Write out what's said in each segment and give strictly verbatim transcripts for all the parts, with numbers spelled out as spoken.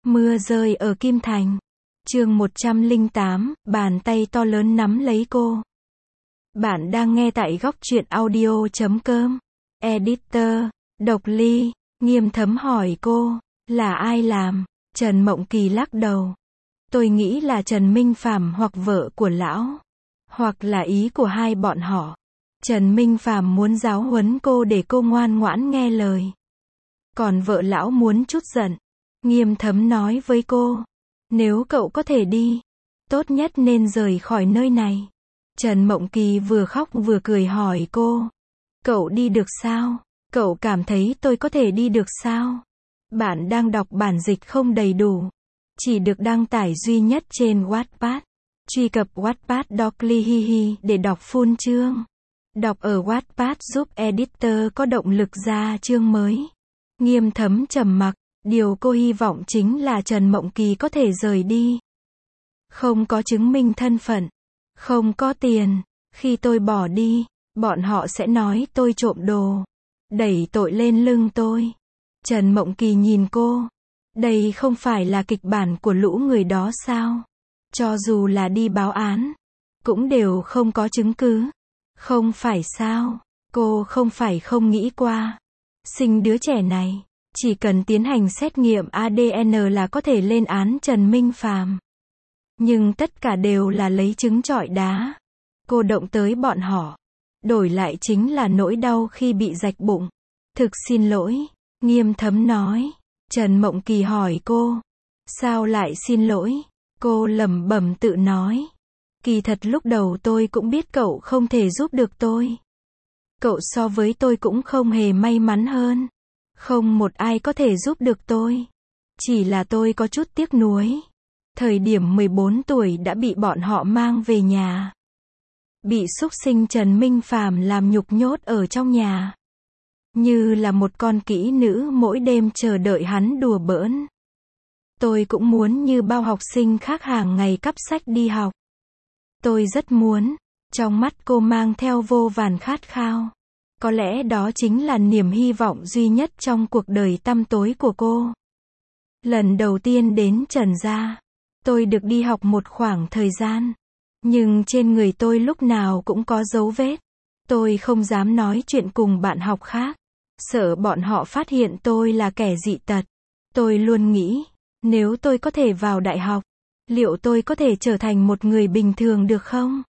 Mưa rơi ở Kim Thành. Chương một trăm lẻ tám, bàn tay to lớn nắm lấy cô. Bạn đang nghe tại góc truyện audio chấm com. Editor, Độc Ly, Nghiêm Thấm hỏi cô, là ai làm? Trần Mộng Kỳ lắc đầu. Tôi nghĩ là Trần Minh Phàm hoặc vợ của lão. Hoặc là ý của hai bọn họ. Trần Minh Phàm muốn giáo huấn cô để cô ngoan ngoãn nghe lời. Còn vợ lão muốn trút giận. Nghiêm Thấm nói với cô, nếu cậu có thể đi, tốt nhất nên rời khỏi nơi này. Trần Mộng Kỳ vừa khóc vừa cười hỏi cô, cậu đi được sao? Cậu cảm thấy tôi có thể đi được sao? Bạn đang đọc bản dịch không đầy đủ, chỉ được đăng tải duy nhất trên Wattpad. Truy cập Wattpad Độc Ly hi hi để đọc full chương. Đọc ở Wattpad giúp editor có động lực ra chương mới. Nghiêm Thấm trầm mặc. Điều cô hy vọng chính là Trần Mộng Kỳ có thể rời đi. Không có chứng minh thân phận, không có tiền, khi tôi bỏ đi, bọn họ sẽ nói tôi trộm đồ, đẩy tội lên lưng tôi. Trần Mộng Kỳ nhìn cô, đây không phải là kịch bản của lũ người đó sao? Cho dù là đi báo án, cũng đều không có chứng cứ. Không phải sao? Cô không phải không nghĩ qua. Sinh đứa trẻ này, chỉ cần tiến hành xét nghiệm a đê en là có thể lên án Trần Minh Phàm. Nhưng tất cả đều là lấy trứng trọi đá. Cô động tới bọn họ. Đổi lại chính là nỗi đau khi bị rạch bụng. Thực xin lỗi, Nghiêm Thấm nói. Trần Mộng Kỳ hỏi cô, sao lại xin lỗi? Cô lẩm bẩm tự nói, kỳ thật lúc đầu tôi cũng biết cậu không thể giúp được tôi. Cậu so với tôi cũng không hề may mắn hơn. Không một ai có thể giúp được tôi. Chỉ là tôi có chút tiếc nuối. Thời điểm mười bốn tuổi đã bị bọn họ mang về nhà. Bị súc sinh Trần Minh Phàm làm nhục nhốt ở trong nhà. Như là một con kỹ nữ mỗi đêm chờ đợi hắn đùa bỡn. Tôi cũng muốn như bao học sinh khác hàng ngày cắp sách đi học. Tôi rất muốn. Trong mắt cô mang theo vô vàn khát khao. Có lẽ đó chính là niềm hy vọng duy nhất trong cuộc đời tăm tối của cô. Lần đầu tiên đến Trần gia, tôi được đi học một khoảng thời gian. Nhưng trên người tôi lúc nào cũng có dấu vết. Tôi không dám nói chuyện cùng bạn học khác. Sợ bọn họ phát hiện tôi là kẻ dị tật. Tôi luôn nghĩ, nếu tôi có thể vào đại học, liệu tôi có thể trở thành một người bình thường được không?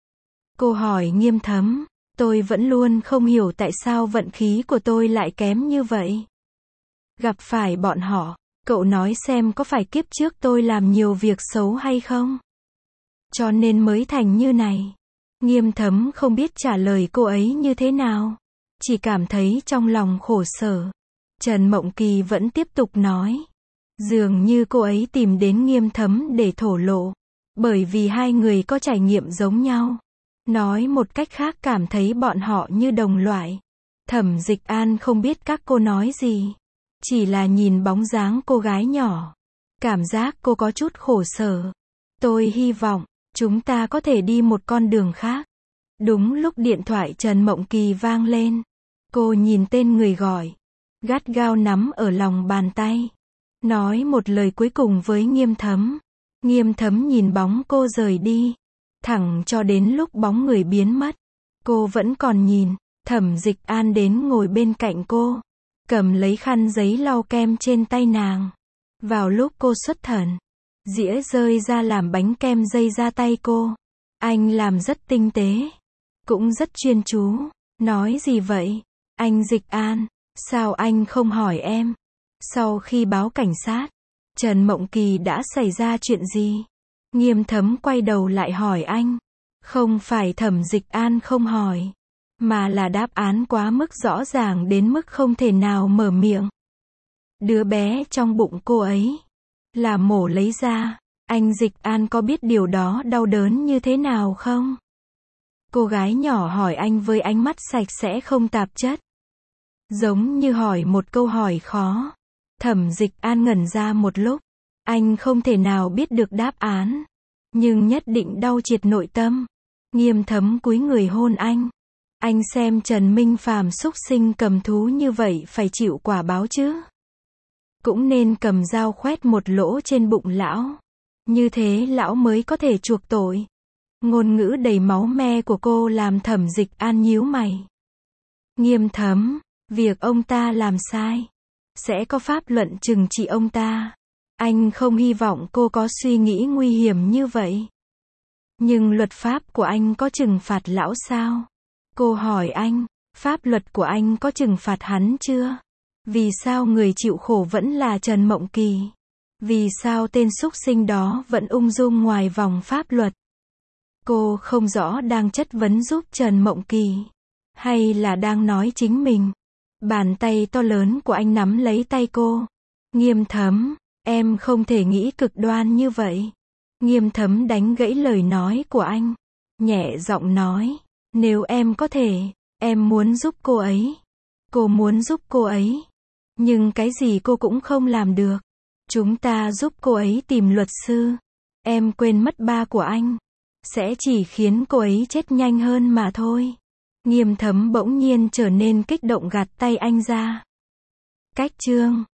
Cô hỏi Nghiêm Thấm. Tôi vẫn luôn không hiểu tại sao vận khí của tôi lại kém như vậy. Gặp phải bọn họ, cậu nói xem có phải kiếp trước tôi làm nhiều việc xấu hay không? Cho nên mới thành như này. Nghiêm Thấm không biết trả lời cô ấy như thế nào. Chỉ cảm thấy trong lòng khổ sở. Trần Mộng Kỳ vẫn tiếp tục nói. Dường như cô ấy tìm đến Nghiêm Thấm để thổ lộ. Bởi vì hai người có trải nghiệm giống nhau. Nói một cách khác cảm thấy bọn họ như đồng loại. Thẩm Dịch An không biết các cô nói gì. Chỉ là nhìn bóng dáng cô gái nhỏ. Cảm giác cô có chút khổ sở. Tôi hy vọng, chúng ta có thể đi một con đường khác. Đúng lúc điện thoại Trần Mộng Kỳ vang lên. Cô nhìn tên người gọi. Gắt gao nắm ở lòng bàn tay. Nói một lời cuối cùng với Nghiêm Thấm. Nghiêm Thấm nhìn bóng cô rời đi. Thẳng cho đến lúc bóng người biến mất. Cô vẫn còn nhìn. Thẩm Dịch An đến ngồi bên cạnh cô. Cầm lấy khăn giấy lau kem trên tay nàng. Vào lúc cô xuất thần, dĩa rơi ra làm bánh kem dây ra tay cô. Anh làm rất tinh tế. Cũng rất chuyên chú. Nói gì vậy? Anh Dịch An, sao anh không hỏi em? Sau khi báo cảnh sát, Trần Mộng Kỳ đã xảy ra chuyện gì? Nghiêm Thấm quay đầu lại hỏi anh. Không phải Thẩm Dịch An không hỏi, mà là đáp án quá mức rõ ràng đến mức không thể nào mở miệng. Đứa bé trong bụng cô ấy là mổ lấy ra. Anh Dịch An có biết điều đó đau đớn như thế nào không? Cô gái nhỏ hỏi anh với ánh mắt sạch sẽ không tạp chất. Giống như hỏi một câu hỏi khó. Thẩm Dịch An ngẩn ra một lúc. Anh không thể nào biết được đáp án. Nhưng nhất định đau triệt nội tâm. Nghiêm Thấm cúi người hôn anh. Anh xem Trần Minh Phàm xúc sinh cầm thú như vậy phải chịu quả báo chứ. cũng nên cầm dao khoét một lỗ trên bụng lão. Như thế lão mới có thể chuộc tội. Ngôn ngữ đầy máu me của cô làm Thẩm Dịch An nhíu mày. Nghiêm Thấm, việc ông ta làm sai, sẽ có pháp luận trừng trị ông ta. Anh không hy vọng cô có suy nghĩ nguy hiểm như vậy. Nhưng luật pháp của anh có trừng phạt lão sao? Cô hỏi anh, pháp luật của anh có trừng phạt hắn chưa? Vì sao người chịu khổ vẫn là Trần Mộng Kỳ? Vì sao tên súc sinh đó vẫn ung dung ngoài vòng pháp luật? Cô không rõ đang chất vấn giúp Trần Mộng Kỳ, hay là đang nói chính mình. Bàn tay to lớn của anh nắm lấy tay cô. Nghiêm Thấm, em không thể nghĩ cực đoan như vậy. Nghiêm Thấm đánh gãy lời nói của anh, nhẹ giọng nói, nếu em có thể, em muốn giúp cô ấy. Cô muốn giúp cô ấy. Nhưng cái gì cô cũng không làm được. Chúng ta giúp cô ấy tìm luật sư. Em quên mất ba của anh. Sẽ chỉ khiến cô ấy chết nhanh hơn mà thôi. Nghiêm Thấm bỗng nhiên trở nên kích động gạt tay anh ra. Cách chương